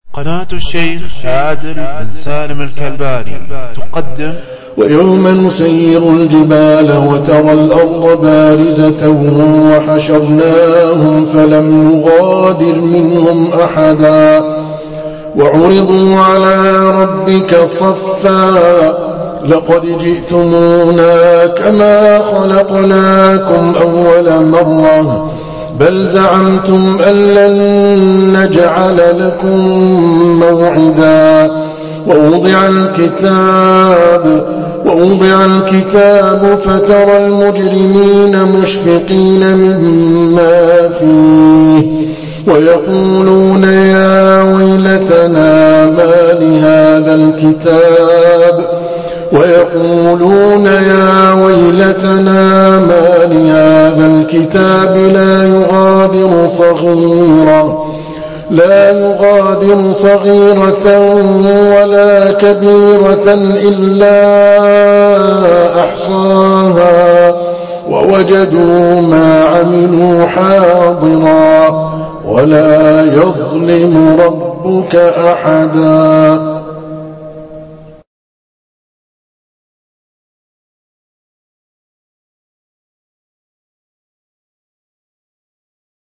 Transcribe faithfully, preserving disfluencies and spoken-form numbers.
قناة الشيخ عادل بن سالم الكلباني تقدم ويوم نسير الجبال وترى الأرض بارزة وحشرناهم فلم نغادر منهم أحدا وعرضوا على ربك صفا لقد جئتمونا كما خلقناكم أول مرة بل زعمتم أن لن نجعل لكم موعدا ووضع الكتاب ووضع الكتاب فترى المجرمين مشفقين مما فيه ويقولون يا ويلتنا ما لهذا الكتاب ويقولون يا ويلتنا ما لهذا الكتاب لا يغادر صغيرة لا يغادر صغيرة ولا كبيرة إلا أحصاها ووجدوا ما عملوا حاضرا ولا يظلم ربك أحدا.